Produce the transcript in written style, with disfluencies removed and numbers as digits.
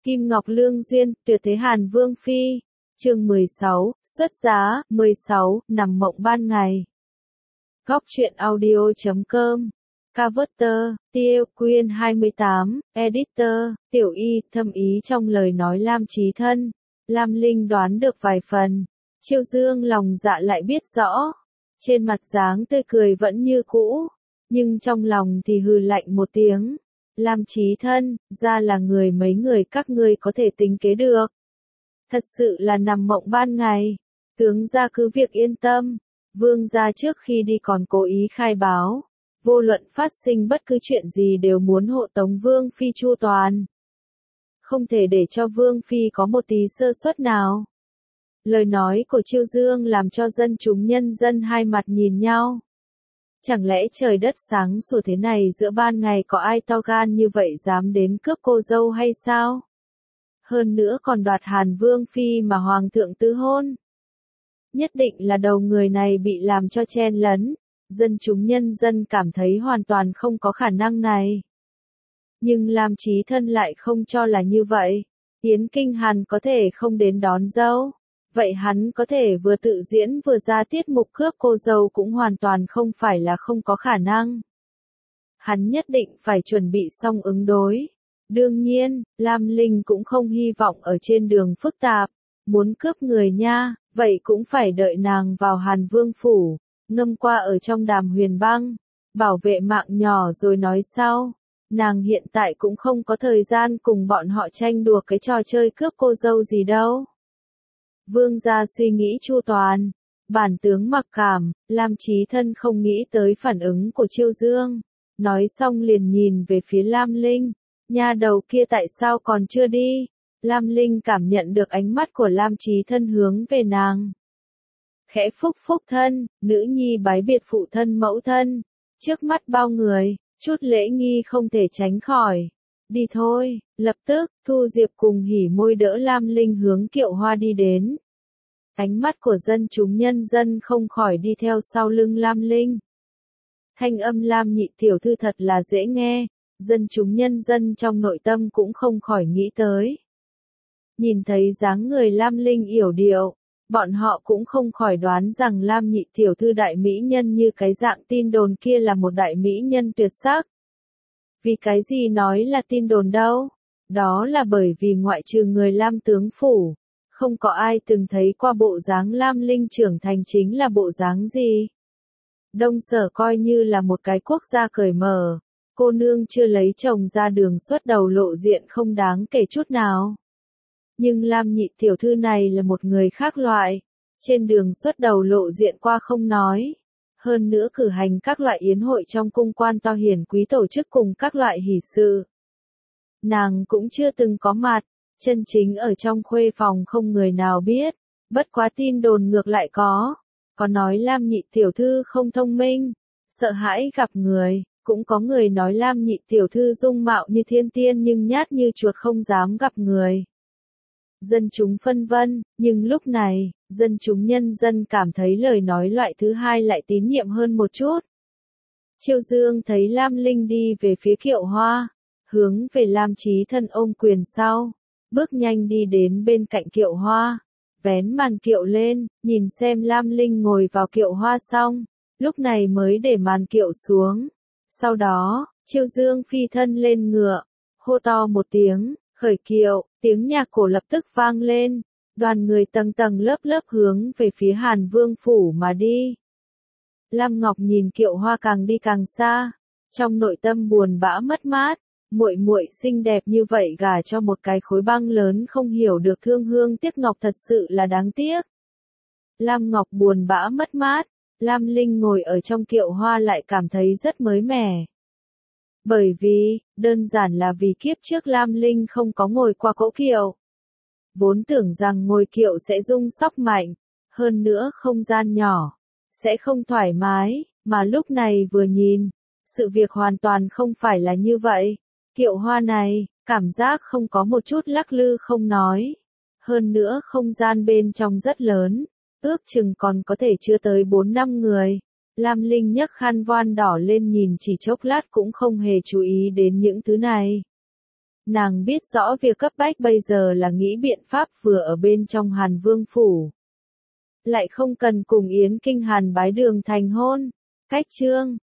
Kim Ngọc Lương Duyên, tuyệt thế Hàn Vương Phi. Chương 16, xuất giá, 16, nằm mộng ban ngày. Góc truyện audio.com. Cover, Tiêu Quyên 28, Editor, Tiểu Y, thâm ý trong lời nói Lam Chí Thân. Lam Linh đoán được vài phần. Chiêu Dương lòng dạ lại biết rõ. Trên mặt dáng tươi cười vẫn như cũ. Nhưng trong lòng thì hừ lạnh một tiếng. Lam Chí Thân, ra là người mấy người các ngươi có thể tính kế được. Thật sự là nằm mộng ban ngày. Tướng gia cứ việc yên tâm. Vương gia trước khi đi còn cố ý khai báo. Vô luận phát sinh bất cứ chuyện gì đều muốn hộ tống Vương Phi chu toàn. Không thể để cho Vương Phi có một tí sơ suất nào. Lời nói của Chiêu Dương làm cho dân chúng nhân dân hai mặt nhìn nhau. Chẳng lẽ trời đất sáng sủa thế này giữa ban ngày có ai to gan như vậy dám đến cướp cô dâu hay sao? Hơn nữa còn đoạt Hàn Vương Phi mà Hoàng thượng tứ hôn. Nhất định là đầu người này bị làm cho chen lấn. Dân chúng nhân dân cảm thấy hoàn toàn không có khả năng này. Nhưng Lam Chí Thân lại không cho là như vậy. Yến Kinh Hàn có thể không đến đón dâu. Vậy hắn có thể vừa tự diễn vừa ra tiết mục cướp cô dâu cũng hoàn toàn không phải là không có khả năng. Hắn nhất định phải chuẩn bị xong ứng đối. Đương nhiên, Lam Linh cũng không hy vọng ở trên đường phức tạp. Muốn cướp người nha, vậy cũng phải đợi nàng vào Hàn Vương Phủ. Ngâm qua ở trong Đàm Huyền Băng, bảo vệ mạng nhỏ rồi nói sau. Nàng hiện tại cũng không có thời gian cùng bọn họ tranh đùa cái trò chơi cướp cô dâu gì đâu. Vương gia suy nghĩ chu toàn, bản tướng mặc cảm, Lam Chí Thân không nghĩ tới phản ứng của Chiêu Dương. Nói xong liền nhìn về phía Lam Linh, nha đầu kia tại sao còn chưa đi? Lam Linh cảm nhận được ánh mắt của Lam Chí Thân hướng về nàng. Khẽ phúc phúc thân, nữ nhi bái biệt phụ thân mẫu thân, trước mắt bao người, chút lễ nghi không thể tránh khỏi. Đi thôi, lập tức, Thu Diệp cùng hỉ môi đỡ Lam Linh hướng Kiệu Hoa đi đến. Ánh mắt của dân chúng nhân dân không khỏi đi theo sau lưng Lam Linh. Thanh âm Lam nhị tiểu thư thật là dễ nghe, dân chúng nhân dân trong nội tâm cũng không khỏi nghĩ tới. Nhìn thấy dáng người Lam Linh yểu điệu, bọn họ cũng không khỏi đoán rằng Lam nhị tiểu thư đại mỹ nhân như cái dạng tin đồn kia là một đại mỹ nhân tuyệt sắc. Vì cái gì nói là tin đồn đâu? Đó là bởi vì ngoại trừ người Lam tướng phủ, không có ai từng thấy qua bộ dáng Lam Linh trưởng thành chính là bộ dáng gì. Đông Sở coi như là một cái quốc gia cởi mở, cô nương chưa lấy chồng ra đường xuất đầu lộ diện không đáng kể chút nào. Nhưng Lam nhị tiểu thư này là một người khác loại, trên đường xuất đầu lộ diện qua không nói. Hơn nữa cử hành các loại yến hội trong cung quan to hiển quý tổ chức cùng các loại hỷ sự. Nàng cũng chưa từng có mặt, chân chính ở trong khuê phòng không người nào biết, bất quá tin đồn ngược lại có nói Lam nhị tiểu thư không thông minh, sợ hãi gặp người, cũng có người nói Lam nhị tiểu thư dung mạo như thiên tiên nhưng nhát như chuột không dám gặp người. Dân chúng phân vân, nhưng lúc này, dân chúng nhân dân cảm thấy lời nói loại thứ hai lại tín nhiệm hơn một chút. Chiêu Dương thấy Lam Linh đi về phía Kiệu Hoa, hướng về Lam Chí Thân ôm quyền sau, bước nhanh đi đến bên cạnh Kiệu Hoa, vén màn kiệu lên, nhìn xem Lam Linh ngồi vào Kiệu Hoa xong, lúc này mới để màn kiệu xuống. Sau đó, Chiêu Dương phi thân lên ngựa, hô to một tiếng. Khởi kiệu, tiếng nhạc cổ lập tức vang lên, đoàn người tầng tầng lớp lớp hướng về phía Hàn Vương Phủ mà đi. Lam Ngọc nhìn Kiệu Hoa càng đi càng xa, trong nội tâm buồn bã mất mát, muội muội xinh đẹp như vậy gả cho một cái khối băng lớn không hiểu được thương hương tiếc ngọc thật sự là đáng tiếc. Lam Ngọc buồn bã mất mát, Lam Linh ngồi ở trong Kiệu Hoa lại cảm thấy rất mới mẻ. Bởi vì, đơn giản là vì kiếp trước Lam Linh không có ngồi qua cỗ kiệu. Vốn tưởng rằng ngồi kiệu sẽ rung sóc mạnh, hơn nữa không gian nhỏ, sẽ không thoải mái, mà lúc này vừa nhìn, sự việc hoàn toàn không phải là như vậy. Kiệu Hoa này, cảm giác không có một chút lắc lư không nói. Hơn nữa không gian bên trong rất lớn, ước chừng còn có thể chưa tới 4-5 người. Lam Linh nhấc khăn voan đỏ lên nhìn chỉ chốc lát cũng không hề chú ý đến những thứ này. Nàng biết rõ việc cấp bách bây giờ là nghĩ biện pháp vừa ở bên trong Hàn Vương phủ. Lại không cần cùng Yến Kinh Hàn bái đường thành hôn. Cách chương